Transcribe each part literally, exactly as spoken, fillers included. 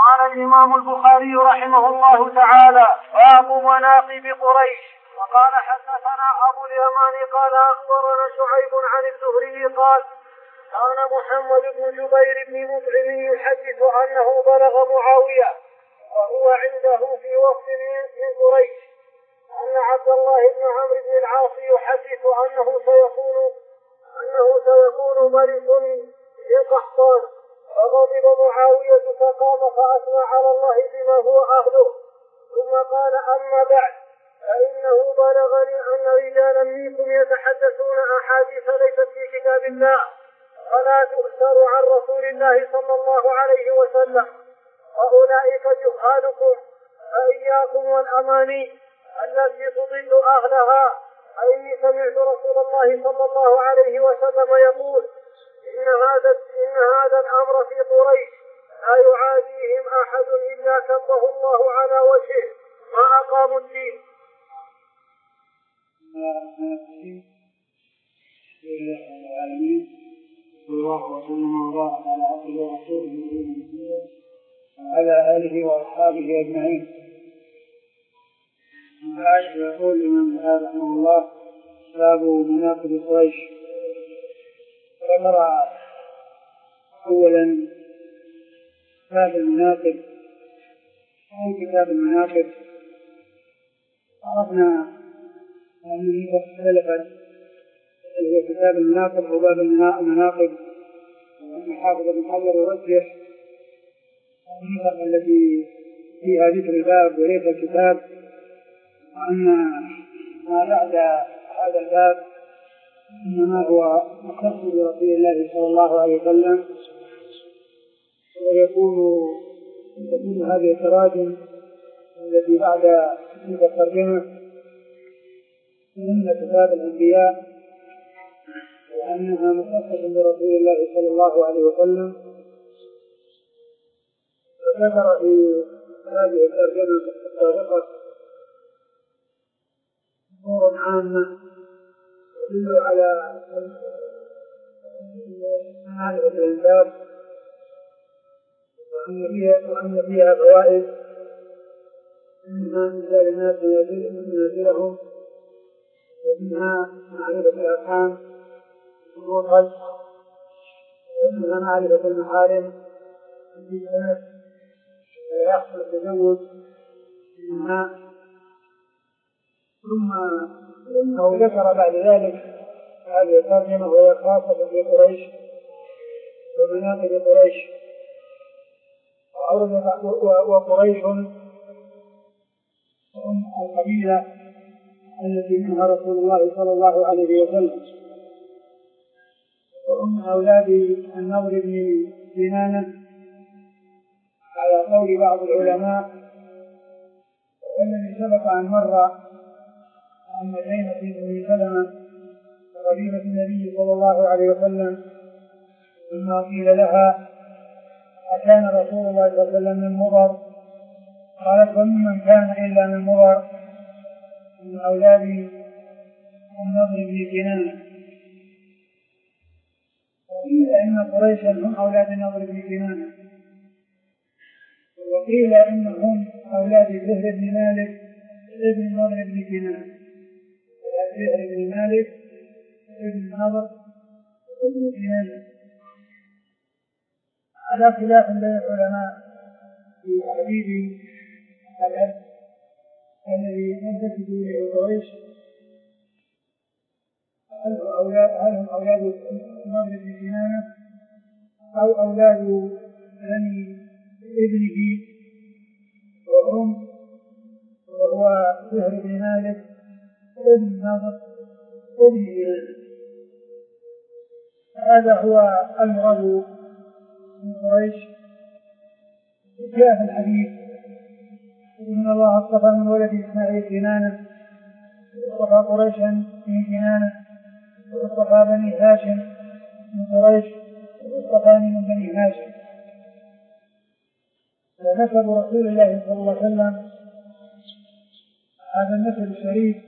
قال الإمام البخاري رحمه الله تعالى: باب مناقب قريش. وقال حدثنا أبو اليمان قال أخبرنا شعيب عن الزهري قال: كان محمد بن جبير بن مطعم يحدث أنه بلغ معاوية وهو عنده في وفد من قريش أن عبد الله بن عمرو بن العاص يحدث أنه سيكون أنه سيكون ملك للقحطان، فغضب معاوية فقام فأثنى على الله بما هو أهله، ثم قال: أما بعد، فإنه بلغني أن رجالا منكم يتحدثون أحاديث ليست في كتاب الله ولا تؤثر عن رسول الله صلى الله عليه وسلم، وأولئك جهالكم، فإياكم والأماني التي تضل أهلها. فإني سمعت رسول الله صلى الله عليه وسلم يقول: إن هذا, إن هذا الأمر في قريش لا يعاديهم أحد إلا كبه الله على وجهه ما أقاموا الدين. الله وسلم وبارك على عبده ورسوله وعلى آله وأصحابه أجمعين. يقول الإمام البخاري رحمه الله: باب مناقب قريش. ذكر أولا كتاب المناقب أو كتاب المناقب. عرفنا أنه اختلفت هو كتاب المناقب أو باب المناقب، وأن حافظ بن حجر يرجح النسخ التي فيها ذكر الباب وليس الكتاب، وأن ما بعد هذا الباب إنما هو مختص برسول الله صلى الله عليه وسلم، ويكون تكون هذه التراجم التي بعد تلك الترجمة من كتاب الأنبياء، وأنها مختصة برسول الله صلى الله عليه وسلم. وذكر في هذه الترجمة السابقة أمور عامة تدل على معرفة الأنساب، وأن فيها فوائد منها إنزال الناس منازلهم، ومنها معرفة الأرحام والقلب، ومنها معرفة المحارم والجنات ويحصل التزوج منها. ثم إنه ذكر بعد ذلك هذه الترجمة وهي خاصة بقريش ومناقب قريش. وقريش هم القبيلة التي منها رسول الله صلى الله عليه وسلم، وهم أولاد النضر بن كنانة على قول بعض العلماء، والذي سبق أن مر أن زينب بن سلمة قبيلة النبي صلى الله عليه وسلم لما قيل لها: أكان رسول الله صلى الله عليه وسلم من مضر؟ قالت: ومن كان إلا من مضر من أولاد النضر بن كنانة. وقيل إن قريشا هم أولاد النضر بن كنانة، وقيل إنهم أولاد زهر بن مالك ابن النضر بن كنانة، زهر بن مالك ابن النضر بن كنانة، على خلاف بين العلماء في تحديد الأب الذي ينتسب إليه قريش، هل هم أولاد النضر بن كنانة أو أولاد بني ابنه وهم وهو زهر بن مالك ابن النضر ابن كنانة. هذا هو المراد من قريش. جاء في الحديث: إن الله اصطفى من ولد إسماعيل كنانة، واصطفى قريشا من كنانة، واصطفى بني هاشم من قريش، واصطفاني من بني هاشم. فنسب رسول الله صلى الله عليه وسلم هذا النسب الشريف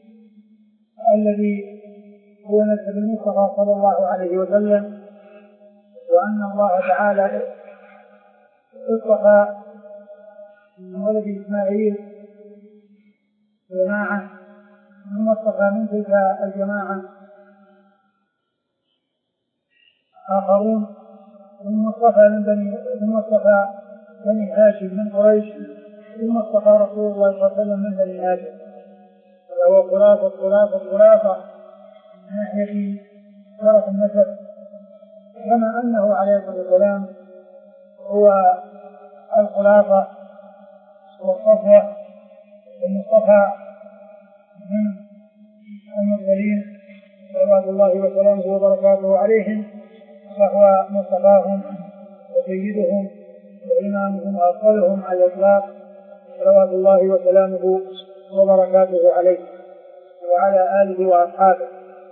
الذي هو نسب المصطفى صلى الله عليه وسلم، وأن الله تعالى اصطفى من ولد إسماعيل جماعة، ثم اصطفى من تلك الجماعة آخرون، ثم اصطفى من بني ثم اصطفى بني هاشم من قريش، ثم اصطفى رسول الله صلى الله عليه وسلم من بني هاشم، فهو خلاصة خلاصة خلاصة من ناحية شرف النسب، كما أنه عليه الصلاة والسلام هو الخلاصة والصفوة المصطفى من المرسلين صلوات الله وسلامه وبركاته عليهم، فهو مصطفاهم وسيدهم وإمامهم وأفضلهم على الإطلاق صلوات الله وسلامه وبركاته عليه وعلى آله وأصحابه.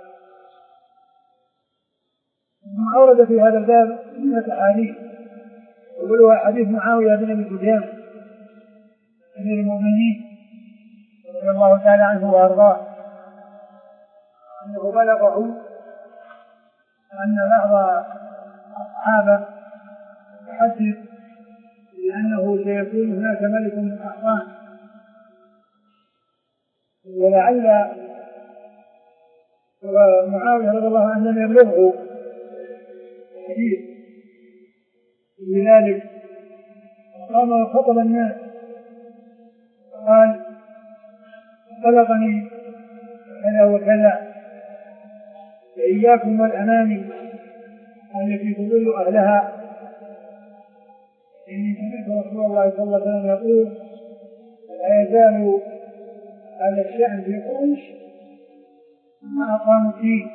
ثم أورد في هذا الباب جملة أحاديث، يقولها حديث معاوية بن أبي سفيان أمير المؤمنين رضي الله تعالى عنه وأرضاه، أنه بلغه أن بعض أصحابه يحدث بأنه سيكون هناك ملك من الأحصان، ولعل معاوية رضي الله عنه لم يبلغه حديث بذلك، قام وخطب الناس قال: بلغني كذا وكذا، فإياكم والأماني التي تضل أهلها، إني سمعت رسول الله صلى الله عليه وسلم يقول: لا يزال هذا الشأن في قريش ما أقاموا الدين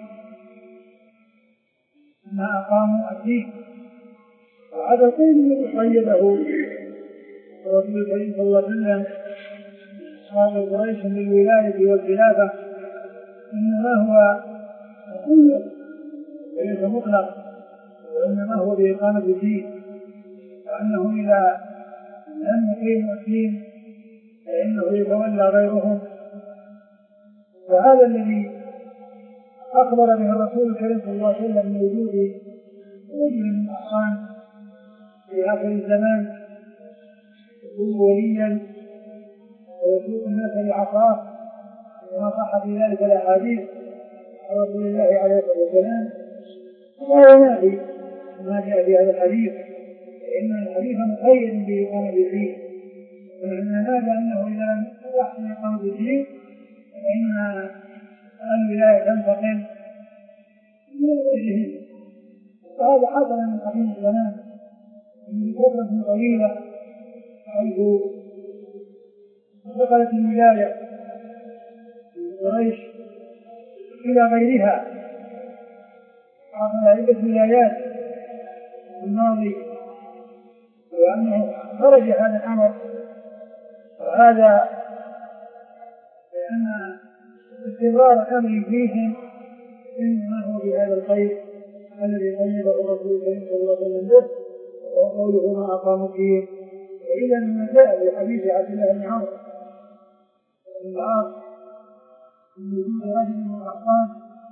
ما أقاموا الدين. وهذا القول الذي قيده رسول الله صلى الله عليه وسلم قال قريش بالولاية والخلافة إنما هو مقيد وليس مطلق، وإنما هو بإقامة الدين، وأنه إذا لم يقيموا الدين فإنه يتولى غيرهم. وهذا الذي أخبر به الرسول الكريم صلى الله عليه وسلم من وجود رجل من الأحصان في آخر الزمان يكون وليا ويسوق الناس بعصاه، كما صح في ذلك الأحاديث عن رسول الله عليه الصلاة والسلام، لا ينافي ما جاء في هذا الحديث، فإن الحديث مقيد بإقامة الدين، وإن هذا أنه إذا لم يحسن إقامة الدين فإن الولاية تنتقل إلى غيرهم. وهذا حصل من قديم الزمان من فترة طويلة، حيث انتقلت الولاية من قريش إلى غيرها، حصل عدة ولايات في الماضي، وأنه خرج هذا الأمر، وهذا لأن استمرار الأمر فيهم إنما هو بهذا الخير الذي قيده الرسول صلى الله عليه وسلم به، وقوله ما أقاموا الدين. وإذا ما جاء في حديث عبد الله بن عمرو بن العاص من وجود رجل من الأحصان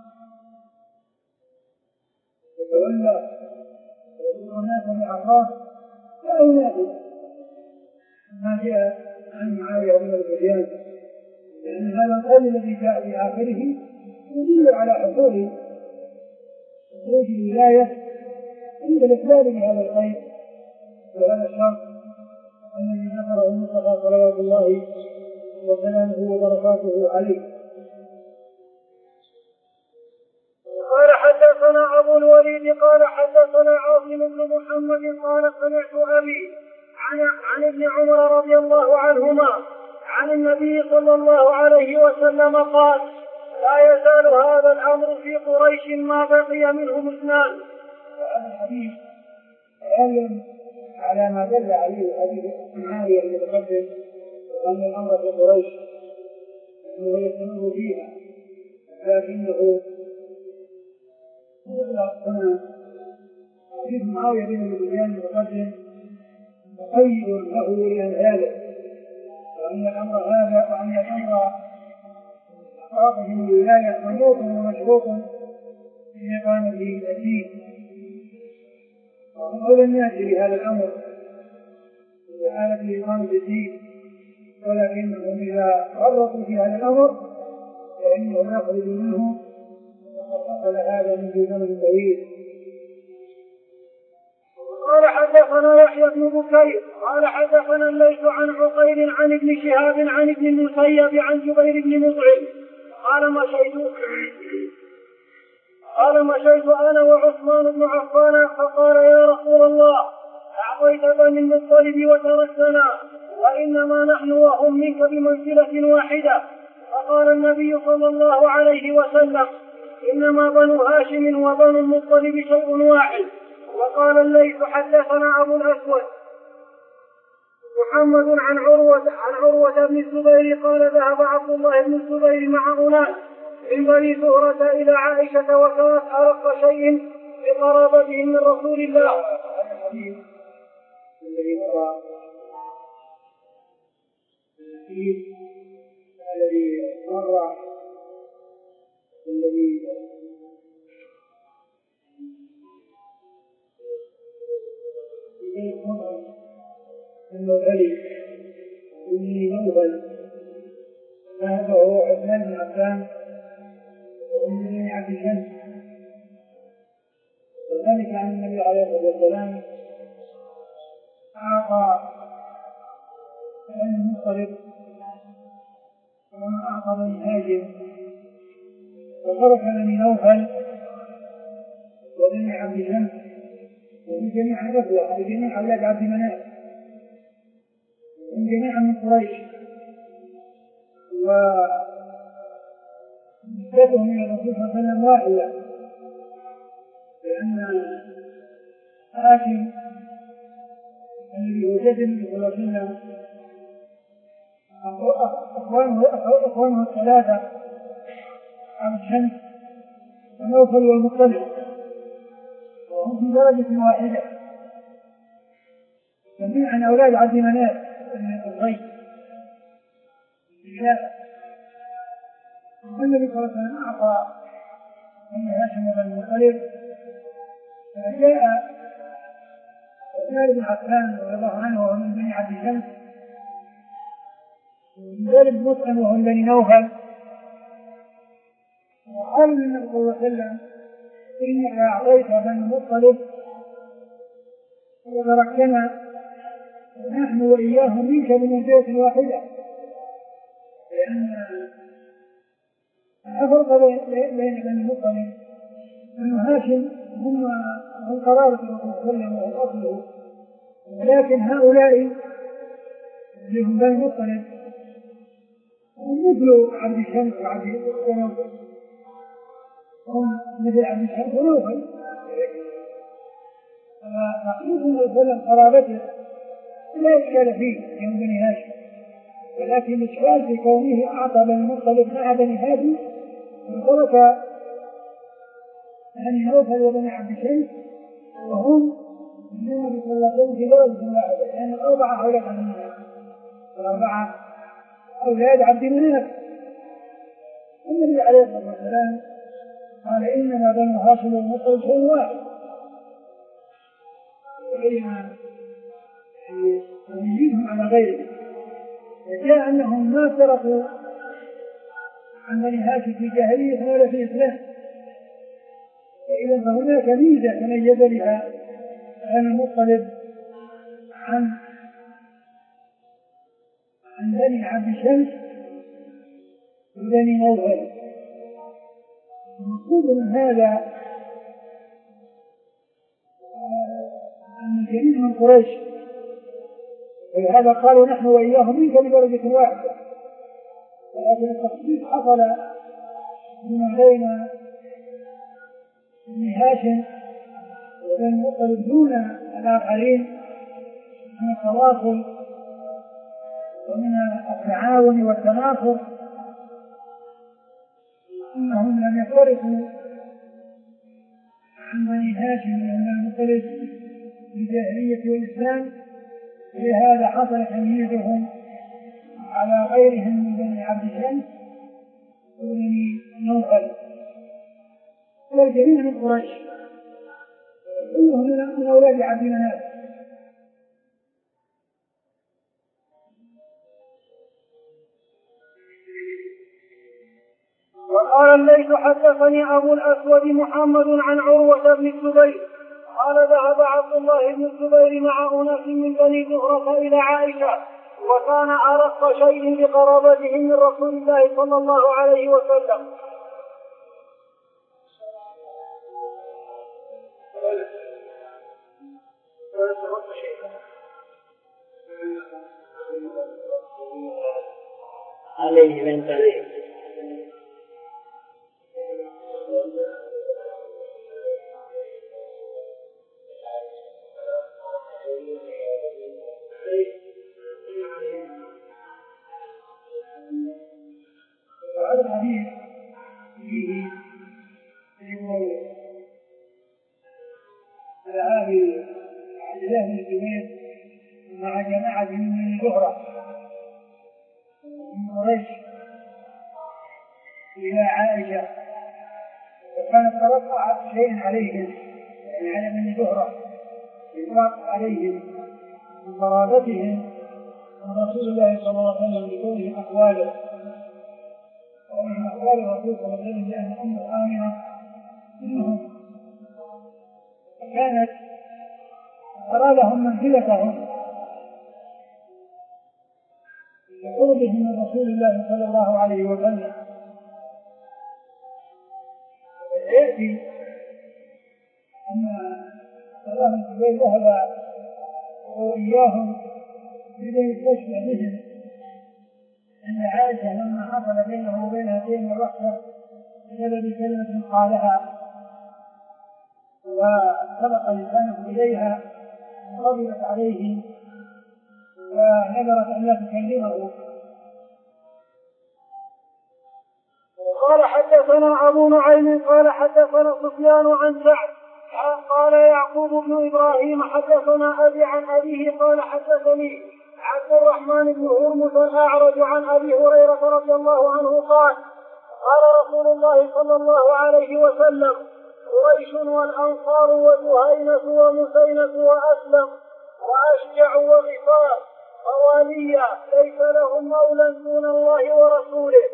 يتولى ويسوق الناس بعصاه، لا ينافي ما جاء عن معاوية بن أبي سفيان، لأن هذا القول الذي جاء في آخره يدل على حصول خروج الولاية عند الإقبال بهذا الخير وهذا الشرط الذي ذكره المصطفى صلوات الله وسلامه وبركاته عليه. قال حدثنا أبو الوليد قال حدثنا عاصم بن محمد قال سمعت أبي عن, عن ابن عمر رضي الله عنهما عن النبي صلى الله عليه وسلم قال: لا يزال هذا الأمر في قريش ما بقي منهم اثنان. وهذا الحديث يعلم على ما دل عليه حديث معاوية المتقدم، وأن الأمر في قريش أنه يستمر فيها، لكنه يطلق هنا حديث معاوية بن أبي سفيان المتقدم مقيد له لأمثاله، وأن الأمر هذا وأن الأمر أحقاقه من الولاية منوط ومشروط في إقامة الدين. وقول الناس لهذا الأمر بحالة إقامة الدين، ولكنهم إذا فرطوا في هذا الأمر فإنه يخرج منه وقد حصل هذا منذ زمن طويل. قال حدثنا يحيى بن بكير قال حدثنا الليث عن عقيل عن ابن شهاب عن ابن المسيب عن جبير بن مطعم قال مشيت قال مشيت انا وعثمان بن عفان فقال يا رسول الله اعطيت بني المطلب وتركتنا وانما نحن وهم منك بمنزله واحده. فقال النبي صلى الله عليه وسلم انما بنو هاشم وبنو المطلب شيء واحد. وقال الليث حدثنا أبو الأسود محمد عن عروة عن عروة بن الزبير قال ذهب عبد الله بن الزبير مع أناس من بني زهرة إلى عائشة وكانت أرق شيء بقرابتهم من رسول الله. الذي مر الذي مر الذي أنه غلي إني نوبل فهذا هو عثمان بن عفان ومن بني عبد الشمس. وذلك عن النبي عليه الصلاة والسلام أعطى بني المطلب وما أعطى بني هاشم وترك بني نوفل وبني عبد الشمس ومن جميع الرفوة وجميع أولاد عبد مناف من جميع من قريش. ونسبتهم إلى الرسول صلى الله عليه وسلم واحدة لأن هاشم الذي هو جد النبي صلى الله عليه وسلم أخوانه الثلاثة عبد الشمس ونوفل والمطلب وهم في درجة واحدة جميعا أولاد عبد مناف من الغيب. النبي صلى الله عليه وسلم أعطى بني هاشم بن المطلب فجاء عثمان بن عفان رضي الله عنه وهو من بني عبد الشمس وجبير بن مطعم وهو من بني نوفل وقال النبي صلى الله عليه وسلم إني أعطيت بني المطلب وتركتنا ونحن وإياهم منك بمنزلة واحدة لأن الفرق بين بني المطلب بنو هاشم هم هم قرابة الرسول صلى الله عليه وسلم وهم أصله ولكن هؤلاء اللي هم بني المطلب هم مثل عبد الشمس وعبد ونوفل هم مثل عبد الشمس ونوفل فنقول صلى الله عليه وسلم قرابته لا إشكال فيه من بني هاشم ولكن الإشكال في كونه أعطى بني المطلب مع بني هاشم وترك بني نوفل وبني عبد الشمس وهم النبي صلى الله عليه وسلم في درجة واحدة لأن الأربعة أولاد عبد مناف الأربعة أولاد عبد مناف. النبي عليه الصلاة والسلام قال إنما بنو هاشم والمطلب شيء واحد ويجيبهم على غيره. جاء أنهم ما تركوا عن بني هاشم في جاهلية ولا في إسلام فإذا فهناك ميزة تميز بها بني المطلب عن عن بني عبد الشمس وبني نوفل. المقصود من هذا أن الجميع من قريش ولهذا قالوا نحن وإياهم منك بدرجة واحدة ولكن التخصيص حصل فيما بين بني هاشم وبني المطلب دون الآخرين من التواصل ومن التعاون والتناصر أنهم لم يفترقوا عن بني هاشم وبني المطلب في الجاهلية والإسلام لهذا حصل تمييزهم على غيرهم من بني عبد الشمس وبني نوفل والجميع من قريش كلهم من أولاد عبد مناف. الليث حدثني أبو الأسود محمد عن عروة بن الزبير قال ذهب عبد الله بن الزبير مع أناس من بني زهرة إلى عائشة وكان أرق شيء بقرابته من رسول الله صلى الله عليه وسلم. عليه من طريق وهذا الحديث فيه ذهاب عبد الله بن الزبير مع جماعة من زهرة من قريش إلى عائشة وكانت ترفع شيء عليهم يعني على من زهرة يطلق عليهم من قرابتهم من رسول الله صلى الله عليه وسلم بقولهم أقواله ومن أقوال الرسول صلى الله عليه وسلم لأن أم آمنة منهم كانت ترى لهم منزلتهم لقربهم من رسول الله صلى الله عليه وسلم. يأتي أن الله بن الزبير ذهب وإياهم ليستشفع بهم أن عائشة لما حصل بينه وبينها شيء من الرحمة بسبب كلمة قالها وسبق لسانه إليها وغضبت عليه ونذرت أن لا تكلمه. قال حدثنا أبو نعيم قال حدثنا سفيان عن سعد قال يعقوب بن إبراهيم حدثنا أبي عن أبيه قال حدثني عبد الرحمن بن هرمز الأعرج عن أبي هريرة رضي الله عنه قال قال رسول الله صلى الله عليه وسلم قريش والأنصار وجهينة ومسينة وأسلم وأشجع وغفار خواليا ليس لهم مولى دون الله ورسوله.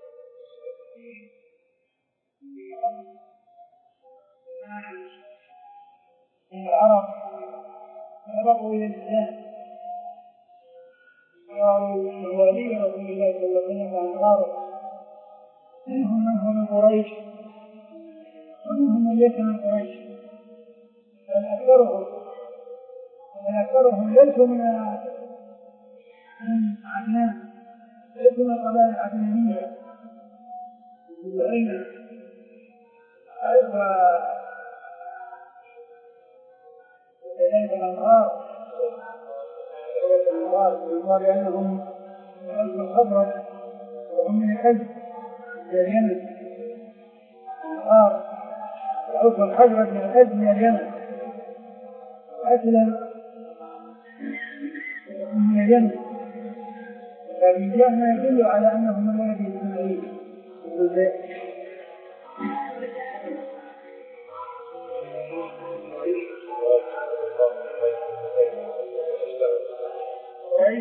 العرب سبقوا إلى الإسلام قالوا موالي رسول الله صلى الله عليه وسلم وأنصاره منهم من هو من قريش ومنهم من ليس من قريش بل أكثرهم بل أكثرهم ليسوا من عدنان ليسوا من القبائل العدنانية وجهينة وكذلك الأنصار الأنصار لأنهم من أجل الخضرة وهم من الحج من اليمن الأنصار الحج والخضرة من الحج من اليمن أسلم من اليمن لكن جاء ما يدل على أنهم من ولد إسماعيل قريش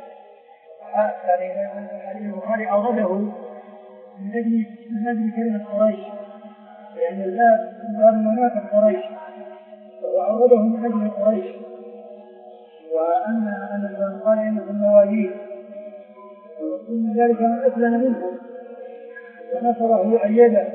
يعني البخاري أورده من أجل من أجل كلمة قريش لأن الباب باب مناطق قريش وأورده من أجل قريش وأن أن قال إنهم مواليه ومن ذلك من أسلم منهم ونصره وأيده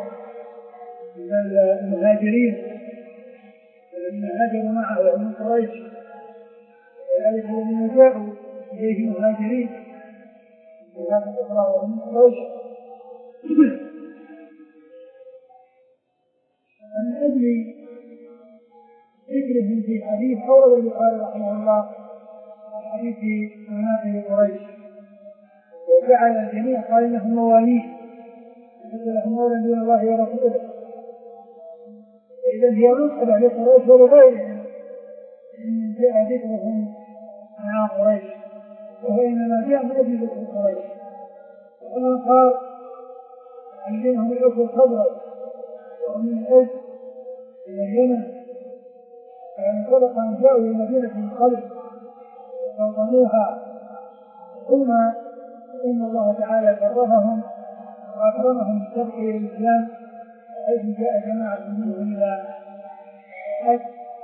من المهاجرين الذين هاجروا معه من قريش وذلك الذين جاءوا إليه مهاجرين وهذا أخرى من قريش من أجل ذكرهم في حديث أورد البخاري رحمه الله حديث مناقب قريش وجعل الجميع قال إنهم مواليه ليس لهم مولى دون الله ورسوله. إذا هي نسبة لقريش ولغيرهم من جاء ذكرهم مع قريش وهو إنما جاء من أجل ذكر قريش. والأنصار عندهم من أجل الخضرة وهم من أجل من اليمن فإن صدق أن جاءوا إلى مدينة من قبل وقوموها ثم إن الله تعالى كرمهم وأكرمهم بالسبق إلى الإسلام حيث جاء جماعة منهم إلى الحج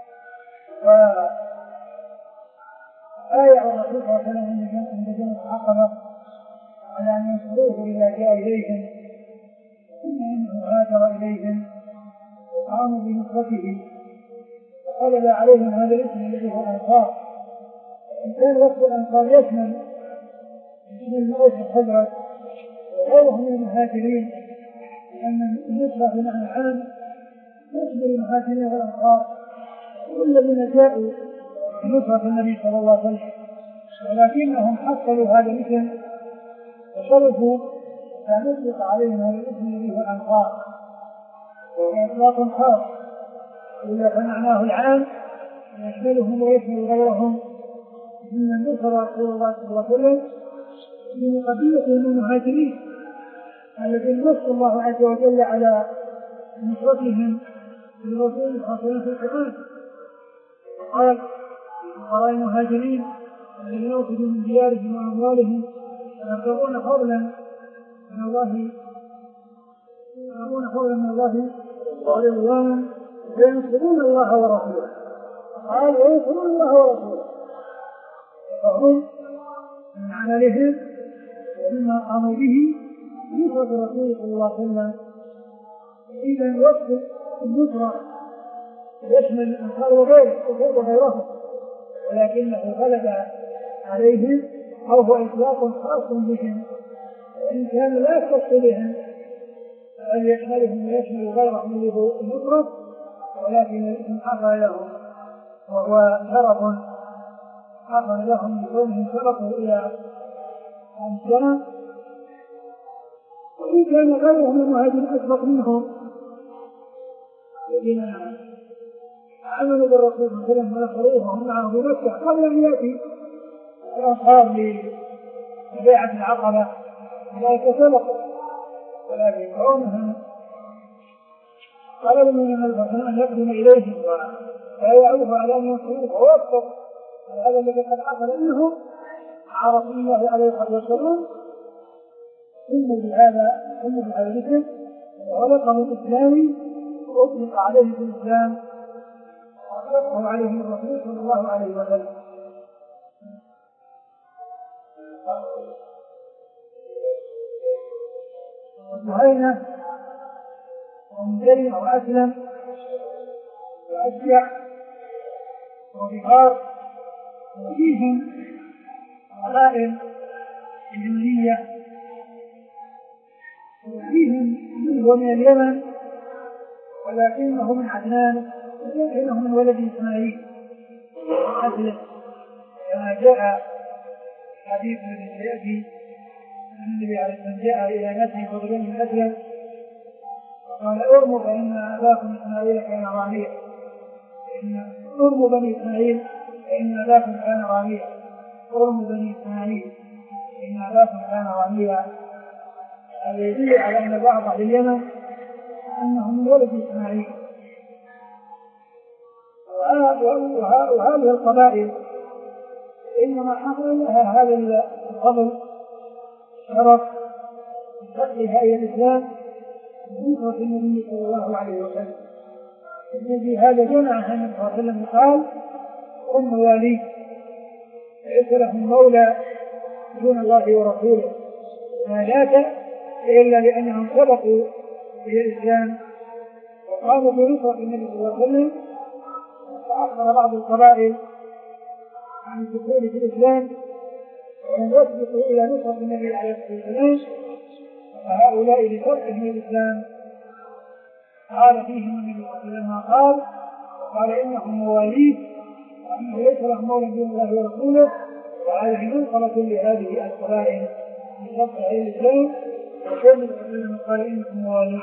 وآية الرسول صلى الله عليه وسلم عند جمع العقبة على أن ينصروه إذا جاء إليهم ثم إنه هاجر إليهم وقاموا بنصرته وطلب عليهم هذا الاسم الذي هو الأنصار. إن كان وصف الأنصار يشمل يشمل الأوس الخزرج وغيرهم من المهاجرين، لأن النصرة بمعنى عام يشمل المهاجرين والأنصار كل الذين جاءوا بنصرة النبي صلى الله عليه وسلم، ولكنهم حصلوا هذا الاسم وشرفوا أن يطلق عليهم هذا الاسم الذي هو الأنصار، وهو إطلاق خاص إذا فمعناه العام يشملهم ويشمل غيرهم ممن نصر رسول الله صلى الله عليه وسلم من قبيلة من المهاجرين الذين نص الله عز وجل على نصرتهم للرسول صلى الله عليه وسلم في القرآن. قال قال المهاجرين الذين أخرجوا من ديارهم وأموالهم يبتغون فضلا من الله يبتغون فضلا من الله ورضوانا وينصرون الله ورسوله. قال وينصرون الله ورسوله، فهم من عملهم ومما قاموا به نصرة رسول صلى الله عليه وسلم. إذا وصف النصرة يشمل الأنصار وغيرهم، ولكنه غلب عليهم أو هو إطلاق خاص بهم، وإن كان لا يختص بهم بل يشملهم ويشمل غيرهم اللي هو النصرة، ولكن الاسم حصل لهم وهو شرف حصل لهم بكونهم سبقوا إلى الإسلام، وإن كان غيرهم المهاجرين أسبق منهم الذين آمنوا بالرسول صلى الله عليه وسلم ونصروه وهم معه في مكة قبل أن يأتي الأنصار لبيعة العقبة ذلك سبقوا، ولكن كونهم طلبوا من الرسول أن يقدم إليهم ويبايعوه على أن ينصروه ووفقوا هذا الذي قد حصل منهم مع رسول الله عليه الصلاة والسلام، ثم بهذا ثم بهذا الاسم ولقب الإسلامي وأطلق عليه في الإسلام وأطلقه عليه الرسول صلى الله عليه وسلم. وجهينة ومجرم وأسلم وأشجع وبهار وفيهم قبائل اليمنية وفيهم منه من اليمن ولكنه من عدنان ولكنه من ولد إسماعيل أسلم، كما جاء حديث الذي سيأتي النبي عليه الصلاة والسلام جاء إلى نفسه فضلا من أسلم قال ارموا فإن أباكم إسماعيل كان راميا، ارموا بني إسماعيل فإن أباكم كان راميا، ارموا بني إسماعيل فإن أباكم كان راميا. هذا يدل على أن بعض أهل اليمن أنهم من ولد إسماعيل. وهذه القبائل إنما حصل لها هذا الفضل شرف بفتحها إلى الإسلام بنصرة النبي صلى الله عليه وسلم، الذي هذا جمع النبي صلى الله عليه وسلم قال هم موالي ليس لهم مولى دون الله ورسوله، ما ذاك إلا لأنهم سبقوا إلى الإسلام وقاموا بنصرة النبي صلى الله عليه وسلم. فأخبر بعض القبائل عن الدخول في الإسلام وأن يسبقوا إلى نصرة النبي عليه الصلاة والسلام، فهؤلاء لتركهم الإسلام قال فيهم النبي صلى الله عليه وسلم قال قال إنهم مواليه وأنه ليس لهم مولى دون الله ورسوله، وهذه منقلة لهذه القبائل لتركها الإسلام وكل من قال إنهم مواليه.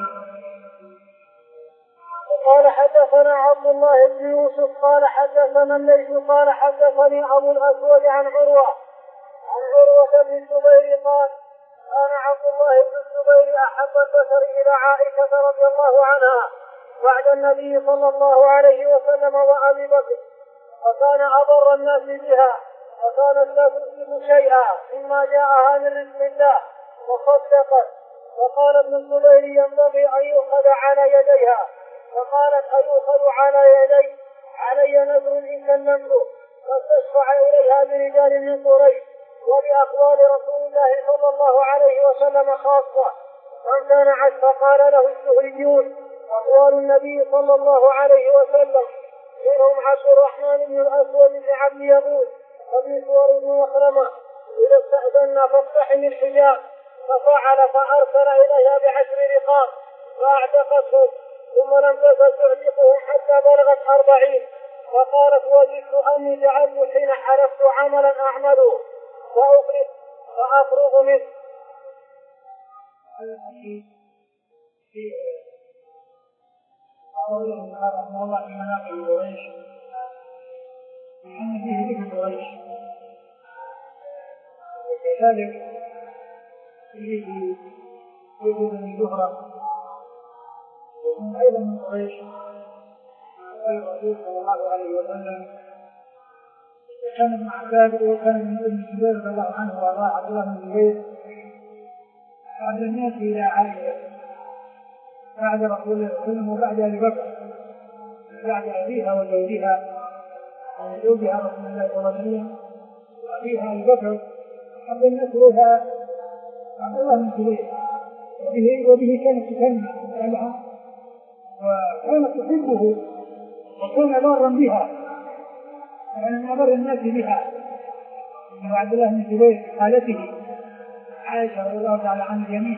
قال حدثنا عبد الله بن يوسف قال حدثنا الليث قال حدثني أبو الأسود عن عروة عن عروة بن الزبير قال كان عبد الله بن الزبير أحب البشر إلى عائشة رضي الله عنها بعد النبي صلى الله عليه وسلم وأبي بكر، وكان أبر الناس بها وكانت لا تسلم شيئا مما جاءها من رزق الله وصدقت وقال ابن الزبير ينبغي أن يؤخذ على يديها. فقالت أيؤخذ على يدي علي نذر إن كلمته، فاستشفع إليها برجال من قريش وبأقوال رسول الله صلى الله عليه وسلم خاصة، فامتنعت. فقال له الزهريون أقوال النبي صلى الله عليه وسلم، منهم عبد الرحمن بن الأسود بن عبد يغوث وابن سور بن مخرمة، إذا استأذنا فاقتحم الحجاب. ففعل فأرسل إليها بعشر رقاب فأعتقتهم، ثم لم تزل تعتقهم حتى بلغت أربعين. فقالت وجدت أني جعلت حين حلفت عملا أعمله فأفرغ فأفرغ منه. في قوله رحمه الله في مناقب قريش أن فيه ذكر قريش، وكذلك فيه وجود من زهرة وهم أيضا من قريش. قال الرسول صلى الله عليه وسلم كان ابن عباس وكان من ابن الزبير رضي الله عنه وارضاه عبد الله بن الزبير بعد الناس إلى عائشة بعد رسول الله صلى الله عليه وسلم وبعد أبي بكر بعد أبيها وزوجها وزوجها رسول الله صلى الله عليه وسلم وأبيها أبي بكر حب الناس بها عبد الله بن الزبير، وبه وبه كانت تكلم عنها وكانت تحبه وكان بارا بها، يعني من أبر الناس بها من عبد الله بن الزبير خالته عائشة رضي الله تعالى عن الجميع.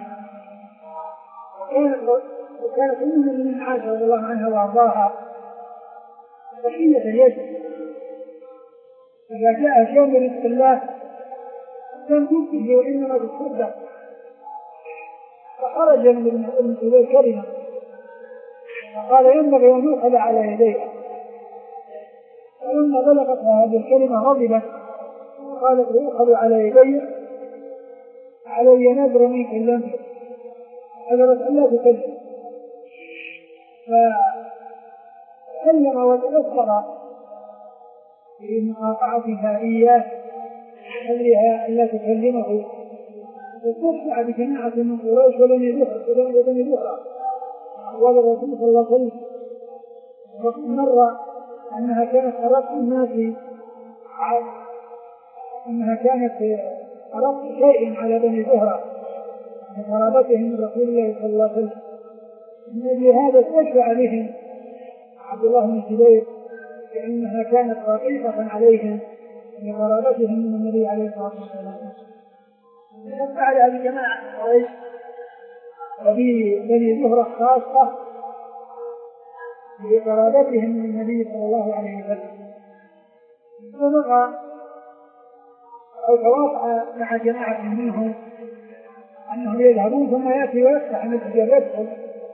وكانت وكانت أم من عائشة رضي الله عنها وأرضاها بقية اليد، إذا جاء شيء من رزق الله لم تبقي وإنما تصدق. فخرج من ابن الزبير كلمة وقال ينبغي أن يؤخذ على يديها، فلما بلغتها هذه الكلمة غضبت وقالت يؤخذ على يدي علي نذر منك لم حذرت أن لا تكلم. فكلم وتأثر في مقاطعتها إياه حذرها أن لا تكلمه، وتشفع بجماعة من قريش ولم يدخل أقوال الرسول صلى الله عليه وسلم. وقد مر أنها كانت أرق الناس أنها كانت أرق شيء على بني زهرة لقرابتهم من رسول الله صلى الله عليه وسلم، من أجل هذا استشفع بهم عبد الله بن الزبير لأنها كانت رقيقة عليهم لقرابتهم من النبي عليه الصلاة والسلام. ففعل بجماعة قريش وبني زهرة خاصة لقرابتهم من النبي صلى الله عليه وسلم، فبقى أو توافع مع جماعة منهم أنهم يذهبون ثم يأتي ويفتح مثل يدخل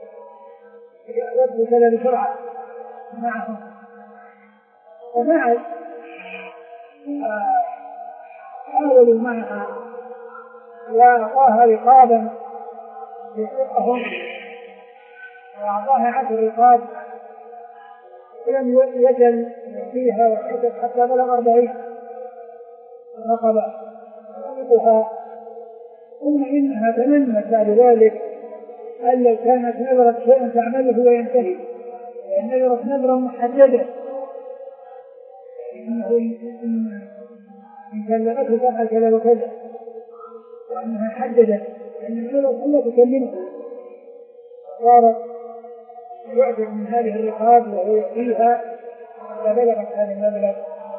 يدخل كذا بسرعة معهم. وبعد حاولوا معها وأعطاها رقابا يحقهم وأعطاها عشر رقاب ولم يجل فيها وحدث حتى بلغ أربعين رقبة رقبها. ثم إنها تمنت بعد ذلك أن لو كانت نذرت شيئا تعمله وينتهي، لأن نذرت نذرا محددة إنه إن كلمته فعل كذا وكذا، وأنها حددت أن النذر كله تكلمه. صارت يعجب من هذه الرقاب وهو يعطيها حتى بلغت هذا المبلغ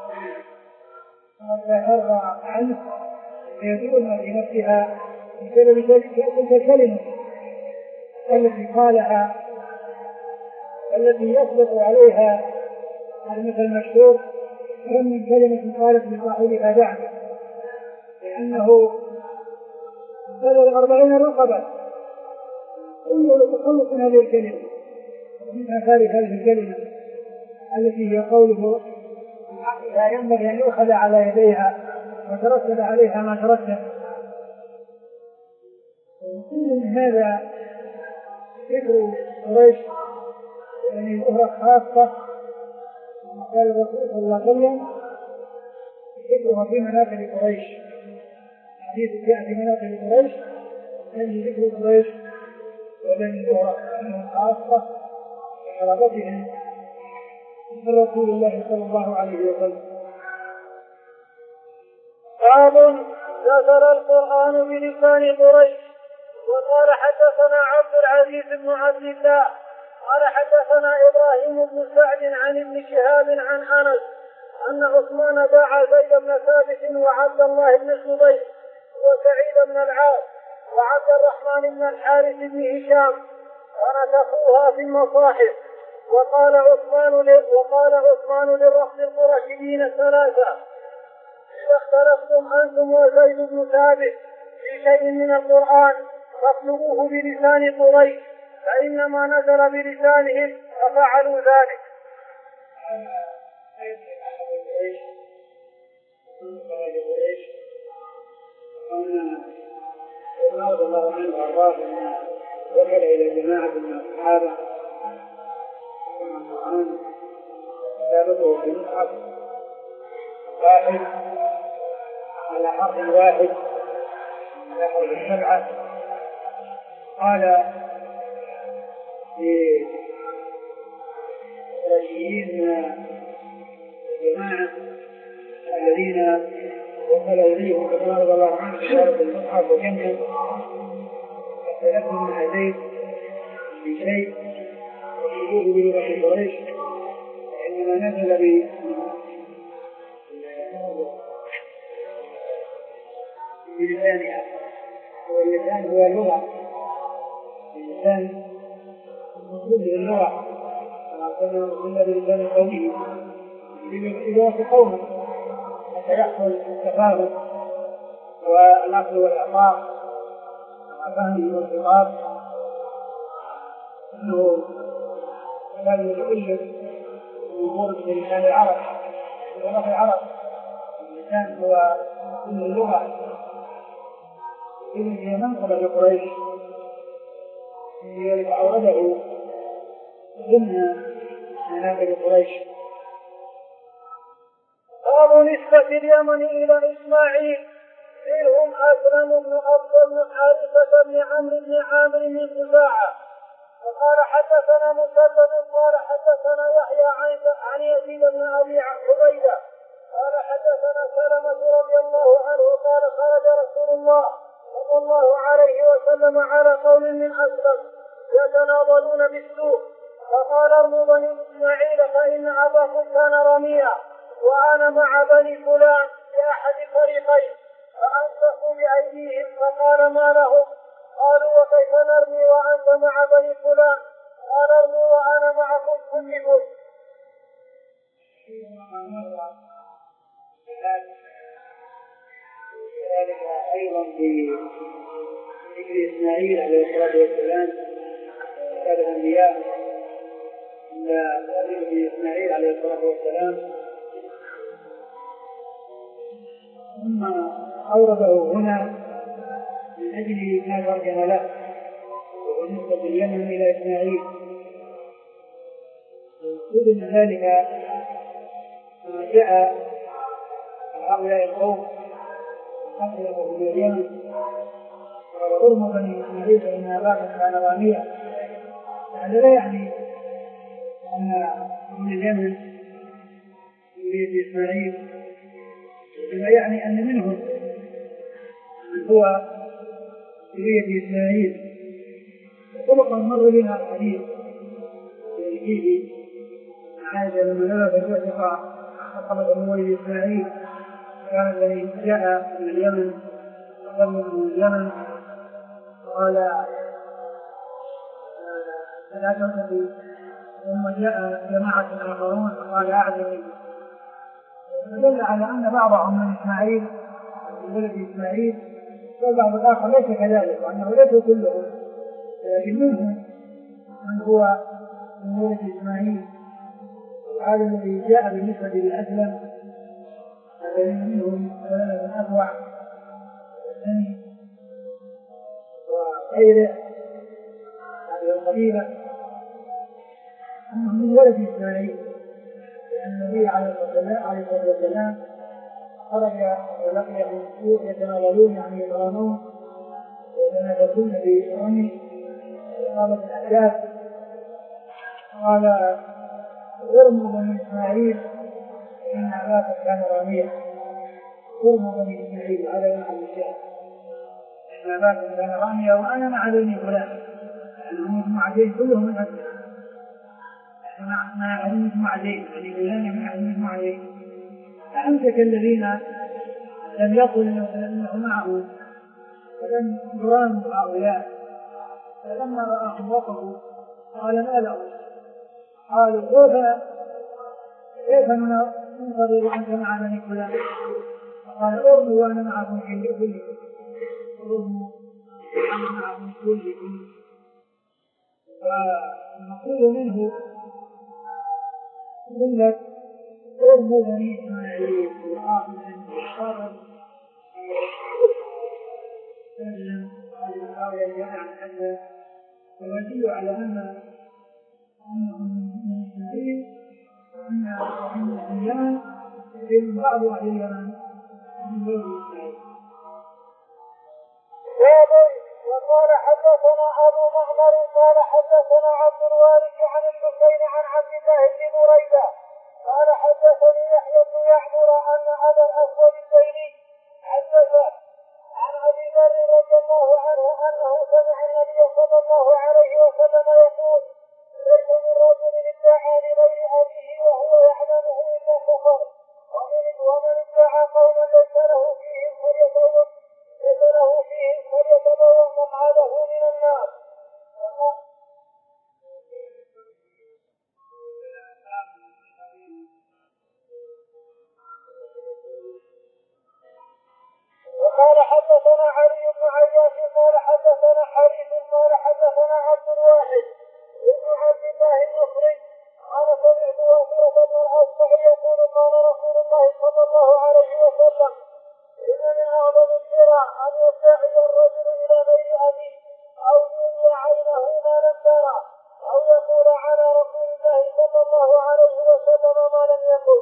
حتى ترضى عنه فيدعوها في نفسها بسبب تلك الكلمة التي قالها التي يصدق عليها المثل المشهور كم من كلمة قالت لصاحبها دعني، لأنه بلغ أربعين رقبة إلا لتخلص من هذه الكلمة. ومن آثار هذه الكلمة التي هي قوله لا ينبغي أن يؤخذ على يديها وترتب عليها ما ترتب. وكل من هذا ذكر قريش يعني زهرة خاصة، قال الرسول صلى الله عليه وسلم ذكرها في مناقب قريش، حديث جاء في مناقب قريش بني ذكر قريش وبني زهرة أنهم خاصة بقرابتهم من رسول الله صلى الله عليه وسلم. باب نزل القرآن بلسان قريش. وقال حدثنا عبد العزيز بن عبد الله قال حدثنا إبراهيم بن سعد عن ابن شهاب عن أنس أن عثمان باع زيد بن ثابت وعبد الله بن الزبير وسعيد بن العاص وعبد الرحمن بن الحارث بن هشام ونسخوها في المصاحف. وقال عثمان وقال عثمان للرخص القرشيين الثلاثة: إذا اختلفتم أنتم وزيد بن ثابت في شيء من القرآن فاطلبوه بلسان قريش فإنما نزل بلسانهم ففعلوا ذلك. رضي الله عنه وارضاه دخل الى جماعه من الصحابه كما القران كتابته في مصحف واحد على حرف واحد على حرف سبعه. قال للقرشيين الجماعه الذين وصل إليهم عثمان رضي الله عنه في شرط المصحف وجنة اختلفوا مع زيد في شيء وصلوه بلغة قريش إنما نزل بلسانها. واللسان هو اللغة، اللسان المقصود باللغة كما قلنا قلنا بلسان قومه بلغة قومه حتى يحصل التفاهم والأخذ والإعطاء والفهم والخطاب. أنه كان يتكلم بأمور بلسان العرب لغة العرب. اللسان هو كل اللغة. إذن هي منقبة لقريش لذلك أورده ضمن مناقب قريش. باب نسبة اليمن إلى إسماعيل منهم أسلم بن أفضل بن حارثة بن عمرو بن عامر بن خزاعة. وقال حدثنا مسدد قال حدثنا يحيى عن يزيد بن أبي عبيدة قال حدثنا سلمة رضي الله عنه قال خرج رسول الله صلى الله عليه وسلم على قوم من أسلم يتناضلون بالسوق فقال ارموا بني إسماعيل فإن أباكم كان رميا وأنا مع بني فلان بأحد الفريقين فأمسكوا بأيديهم فقال ما لهم؟ قالوا وكيف نرمي وأنت مع بني فلان؟ قال ارموا وأنا معكم كلكم. ذلك أيضا في ذكر إسماعيل عليه الصلاة والسلام كتاب الأنبياء عند ذكر إسماعيل عليه الصلاة والسلام ثم أورده هنا من أجل ما ترجم له وبالنسبة اليمن إلى إسماعيل. ويقول من ذلك ما جاء هؤلاء القوم أقربوا في اليمن وقرم بني إسماعيل فإن أباكم كان راميا. هذا لا يعني أن من اليمن يريد إسماعيل، بما يعني أن منهم من هو ذرية إسماعيل. طرقا مر بها الحديث فيه حاجة لما نبت الوثقة حصلت أمور إسماعيل كان الذي جاء من اليمن قبل من اليمن قال ثلاثة ثم جاء جماعة آخرون فقال أعلم. فدل على أن بعضهم من إسماعيل من ولد إسماعيل والبعض الآخر ليس كذلك وأنه ليس كلهم، لكن منهم من هو من ولد إسماعيل. هذا الذي جاء بالنسبة لأسلم الذين منهم بن أكوع والثاني وغيره هذه القبيلة أنهم من ولد إسماعيل، لأن النبي عليه الصلاة والسلام خرج ولقيهم السوق يتناولون يعني يترامون يتنافسون برمي إصابة الأحداث. قال ارموا بني إسماعيل إن أباكم كان راميا. ارموا بني إسماعيل على واحد الشيء إن أباكم كان راميا وأنا مع بني فلان. هم مجموعتين كلهم من أسفل، ما هم مجموعتين بني فلان من أحد مجموعتين. فأمسك الذين لم يصلوا أنه معه فلم يراموا هؤلاء. فلما رآهم وقفوا قال ما لهم؟ قالوا كيف كيف ننتظر أنت مع بني فلان؟ قال ارموا وأنا معكم في كلكم. ارموا وأنا معكم في كلكم. فنقول منه جملة ارموا بني إسماعيل وآخذ من الشر سلم هذه الآية الجامعة عن حسن ويدل على أن أنهم من إسماعيل وأن الإسلام من بعض أهل اليمن من غير إسماعيل. وقال حدثنا أبو معمر قال حدثنا عبد الوارث عن الحسين عن عبد الله بن بريدة قال حدثني يحيى بن يعمر أن أبا الأسود البيلي حدثه عن أبي ذر رضي الله عنه أنه سمع النبي صلى الله عليه وسلم يقول ليس من رجل ادعى لغير أبيه وهو يعلمه إلا كفر ومن ادعى قوما ليس له فيهم فليتبوأ ليس له فيهم فليتبوأ مقعده من النار. وقال حدثنا علي بن عياش قال حدثنا حريث قال حدثنا عبد الواحد ابن عبد الله النصري قال سمعت واثرة بن الأصبع يقول قال رسول الله صلى الله عليه وسلم إن من أعظم الشرع أن يدعي الرجل إلى غير أبيه أو يري عينه ما لم ترى أو يقول على رسول الله صلى الله عليه وسلم ما لم يقل.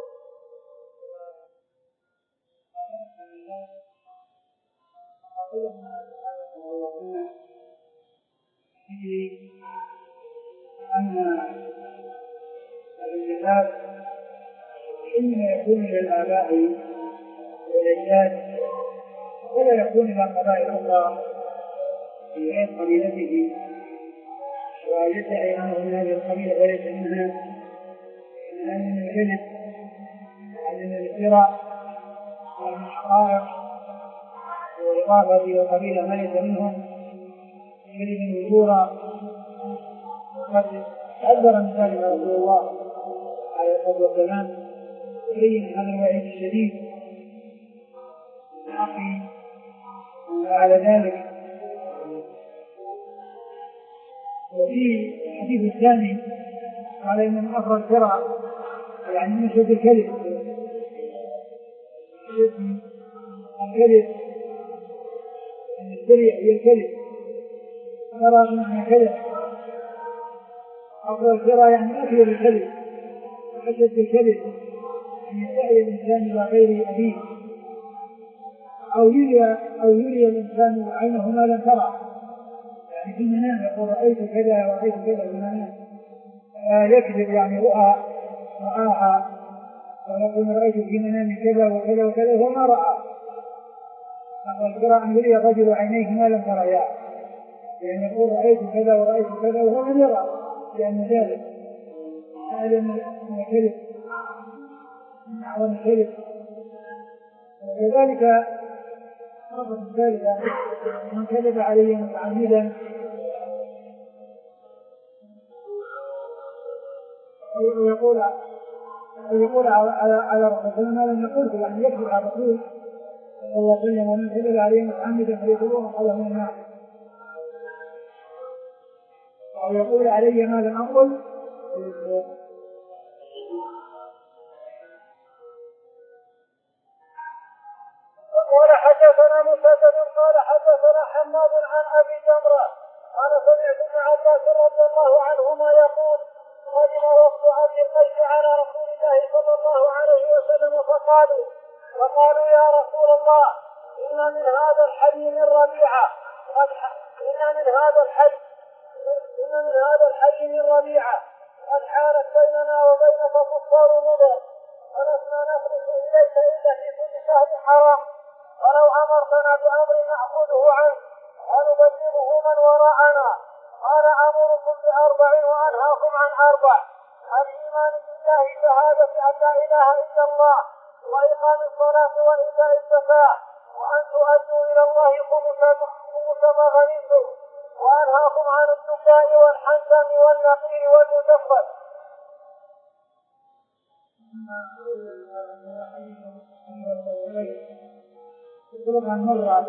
أن الانتخاب إما يكون للآباء والأجداد ولا يكون إلى قبائل أخرى في غير قبيلته ويدعي أنه من هذه القبيلة وليس منها لأن من الكذب ومن الافتراء ومن الحقائق والإضافة إلى القبيلة ما ليس منهم كلمة وجورا. وقد حذر من ذلك رسول الله عليه الصلاة والسلام يبين هذا الوعيد الشديد على ذلك. وفي الحديث الثاني قال إن من أفضل الشرع يعني من شد الكذب الكذب أن الشريعة هي الكذب ترى منها كذب أفضل الشرع يعني أكثر الكذب وأشد الكذب أن يدعي الإنسان إلى غير أبيه أو يري أو يري الإنسان عينه ما لم ترى يعني في المنام يقول رأيت كذا ورأيت كذا في المنام يكذب يعني رؤى رآها ويقول رأيت في منام كذا وكذا وكذا وهو ما رأى. فالقراء أن يري الرجل عينيه ما لم تريا يعني يقول رأيت كذا ورأيت كذا وهو لم يرى لأن ذلك هذا من الكذب من أعظم الكذب. وكذلك الخطأ الثالثة من كذب عليه متعمدا أو يقول أو يقول على على الرسول ما لم يقل يعني يكذب على الرسول صلى الله عليه وسلم ومن كذب عليه متعمدا فليقولون قال من النار أو يقول علي ما لم أقل. وقال حدثنا مسدد قال حدثنا حماد عن ابي جمره قال سمعت ابن عباس رضي الله عنهما يقول قدم وفد ابي قيس على رسول الله صلى الله عليه وسلم فقالوا فقالوا يا رسول الله ان من هذا الحي من ربيعه قد إن من هذا الحي إن من هذا الحي من ربيعة قد حالت بيننا وبينك كفار مضر ولسنا نخرج إليك إلا في كل شهر حرام ولو أمرتنا بأمر نأخذه عنه ونبلغه من وراءنا قال أمركم بأربع وأنهاكم عن أربع الإيمان بالله شهادة أن لا إله إلا الله وإقام الصلاة وإيتاء الزكاة وأن تؤدوا إلى الله خمس ما غنمتم وأنهاكم عن الدباء والحنتم والنقير والمزفر. طبعا مرة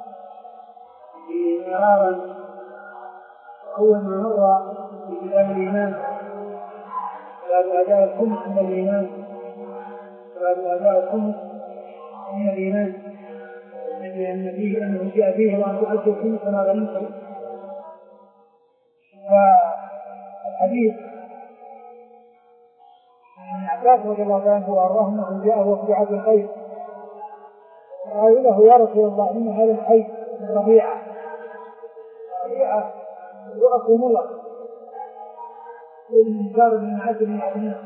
في مرارا أول ما مر في كتاب الإيمان باب أداء الخمس من الإيمان باب أداء الخمس من الإيمان أن فيه أنه جاء فيه وأن تؤدوا الخمس كما غنمتم. والحديث عن عباس رضي الله عنه وأراه أنه جاء وفي عبد الخير قالوا له يا رسول الله إن هذا الحي من ربيعة ربيعة وأخو مضر والإنكار من عدل من أبناء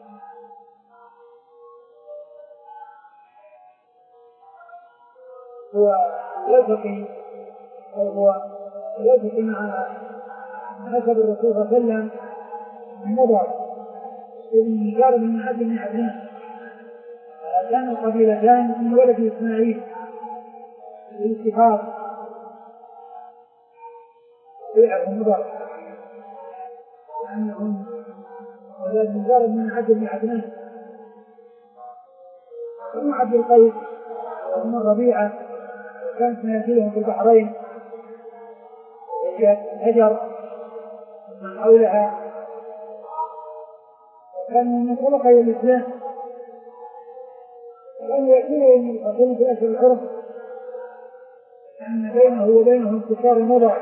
هو يلتقي أو هو يلتقي مع نسب الرسول صلى الله عليه وسلم النظر والإنكار من عدل من أبناء كان القبيلتان من ولد إسماعيل الاتفاق بيعة مضر لأنهم ولاد مجرد من عدل من عدنان ثم عبد القيس ثم الربيعة كانت منازلهم في البحرين وجاءت الهجر من حولها كان من خلقي الإسلام وأن يأتيهم الحكومة في أشهر الحرم أن بينه وبينهم كفار مضر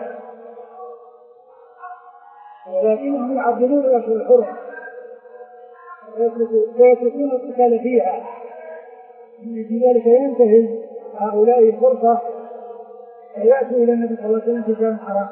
ولكنهم يعظمون أشهر الحرم ويتركون القتال فيها في ذلك ينتهز هؤلاء الفرصة ويأتوا إلى النبي صلى الله عليه وسلم في كان حرام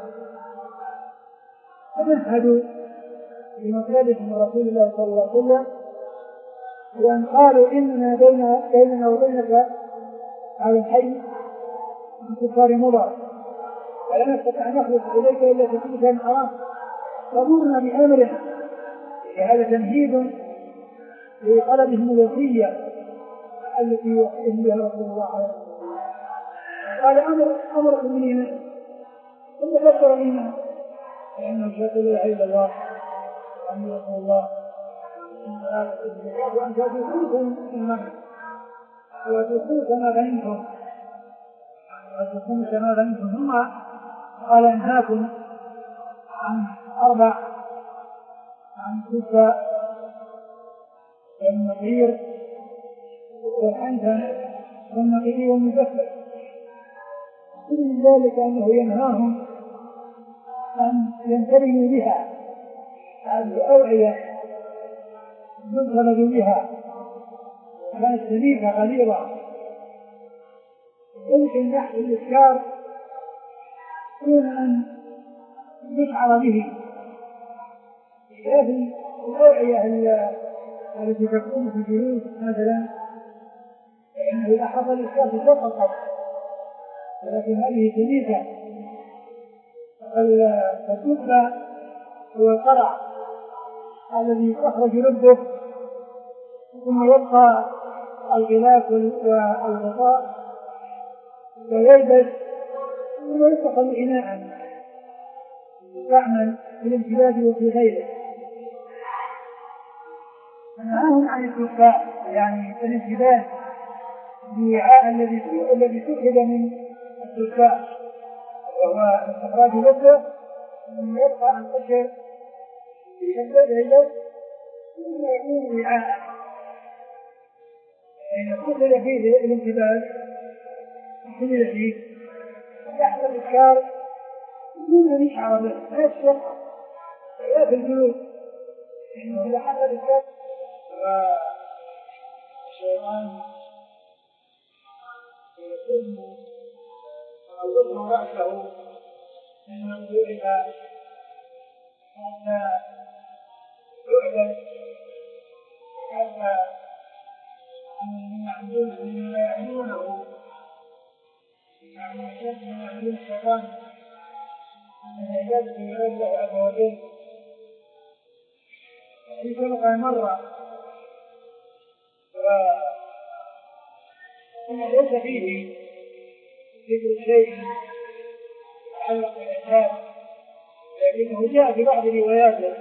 فنشهدوا بمطلبه من رسول الله صلى الله عليه وسلم وأن قالوا إننا بيننا وبينك على الحي من كفار مضر ولا نستطيع أن نخلص إليك إلا في كل كان حرام فمرنا بأمره هذا تمهيد لطلبهم الوصية التي يوحيهم بها رسول الله عليه وسلم قال أمر أمر المؤمنين ثم فسر الإيمان لأنه شهادة لا إله إلا الله وأن رسول الله وأن تدخلكم في المرء وتدخلوا كما غنمتم وتدخلوا كما غنمتم ثم قال أنهاكم عن أربع عن كفة والنقير والحنتم والنقير والمزفر كل من ذلك أنه ينهاهم أن ينتبهوا بها هذه أوعية ينتبه بها كانت سميكة غليظة يمكن نحو الإفكار دون أن يشعر به هذه الأوعية التي تكون في الجلوس مثلا لأنه إذا حصل الإفكار تتوقف ولكن هذه سميكة الكتب هو القرع الذي يخرج لبه ثم يبقى الغلاف والغطاء ويلبس ثم يدخل إناء يعمل في الامتداد وفي غيره نهاهم عن الكفاء يعني الامتداد بالوعاء الذي الذي سحب من الكفاء وهو استخراج لبه ثم يبقى عن قشر يشدد إليه ثم يكون وعاء يعني قتل فيه الامتداد حمل فيه يحصل الإفكار دون أن يشعر به لا الشك لا في الجلوس إنه إذا حصل الإفكار الشيطان يكون يضم رأسه أنه يعلم أن يعلم حتى أن يعلمون مما يعلمونه يعني أشد من يعلم الشيطان من عبادته غير الله عز وجل. في سبق مرة وإن ليس فيه ذكر شيء يتعلق بالإنسان، لكنه جاء في بعض رواياته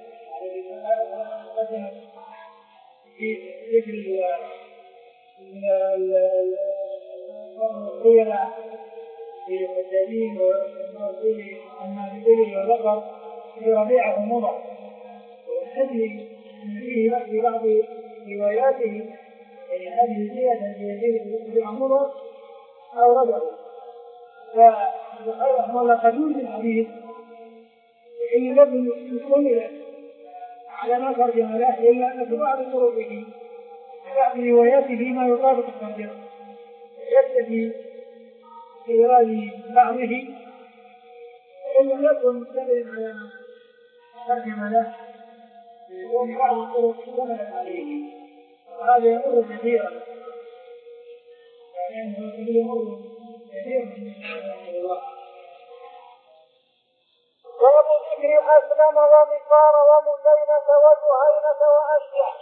في ذكر الخيرة في الدليل والمرسل المالكي والبقر في ربيعة مضر، والحديث فيه في بعض رواياته يعني هذه الزيادة في ربيعة مضر أو رجل. فالبخاري رحمه الله قد يوجد الحديث إن لم يكمل على ما ترجم له، إلا أن في بعض طرقه بعض رواياته ما يطابق الترجمة، يكتفي في إيراد بعضه وإن لم يكن مستند على ترجم له يكون بعض الطرق اشتملت عليه، وهذا يمر كثيرا لأنه يمر كثيرا من الله. باب ذكر أسلم ومسار ومسيلة وجهينة وأشجع.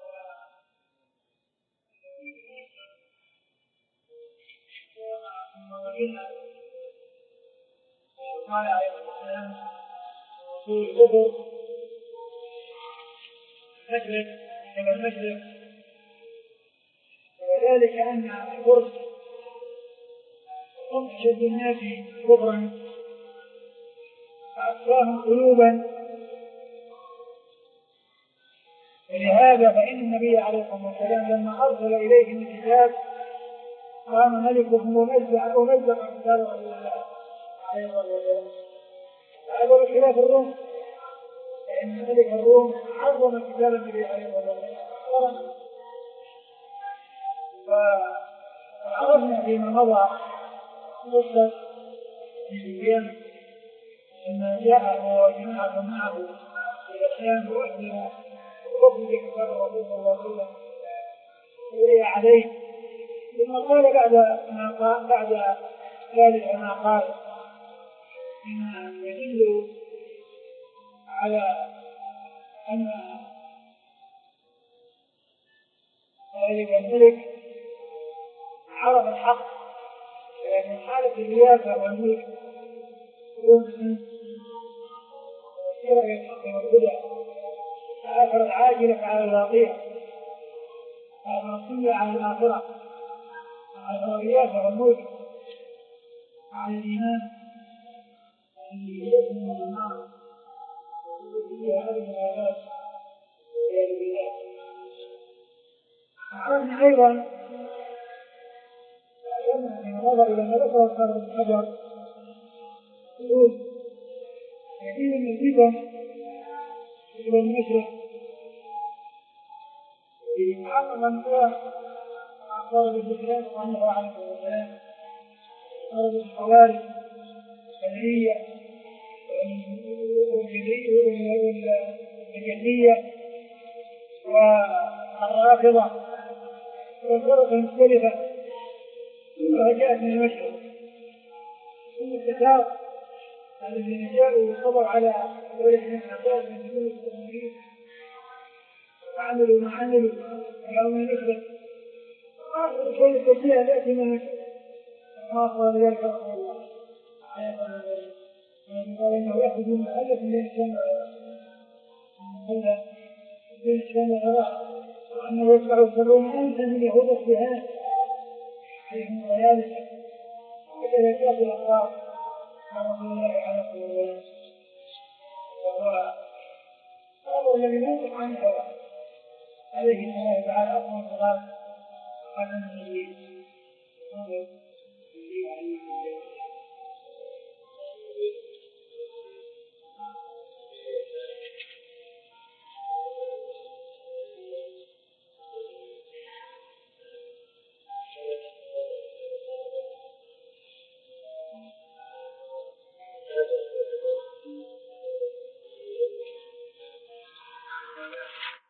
قال عليه السلام في الكفر المشرق كما المشرق، وذلك أن الفرس هم أشد الناس كفرا وأكثرهم قلوبا، ولهذا فإن النبي عليه الصلاة والسلام لما أرسل إليهم الكتاب قام ملكهم ومزق ومزق كتاب الله عليه الصلاة والسلام. هذا بخلاف الروم، فإن ملك الروم عظم كتاب النبي عليه الصلاة والسلام. فعرفنا فيما مضى قصة الإسلام لما جاء وجماعة معه إلى الشام وأهلها وقفوا كتاب رسول الله صلى الله عليه عليه، ثم قال بعد ما قال بعد ذلك ما قال إن يدل على أن ذلك الملك عرف الحق، لأن حالة الرياسة والملك يكون من وسيلة الحق والهدى، آخر العاجلة على الباقية، المصية على الآخرة، على الرياسة والملك على الإيمان الذي يجب من النار وفي هذه الآيات هي البلاد. عرفنا أيضا أن نظر إلى ملك وصار الحجر يقول كثير من الفتن إلى المشرق يتعلم من هو أخبار بالإسلام وأنه عليه السلام أخبار بالحواري الشرعية والجدية والرافضة والفرق المختلفة وجاءت من المشرق ثم التتار الذين جاءوا وصبروا على ذلك من الأعداء من دون المسلمين وعملوا ما عملوا يوم نكبة وآخر شيء التسلية يأتي من المشرق ما أصاب ذلك رسول الله قال إنه يأخذ مؤلف من الشام من الشام العراق، وأنه يتبع السبعون ألفا من يهود الصهاينة عليهم ضلالة وكذا جاء في الأخبار عن رسول الله عليه الصلاة والسلام، وهو الأمر الذي ينطق عن الهوى عليه الله تعالى أصلا الصلاة قال النبي صلى الله عليه وسلم. وآله.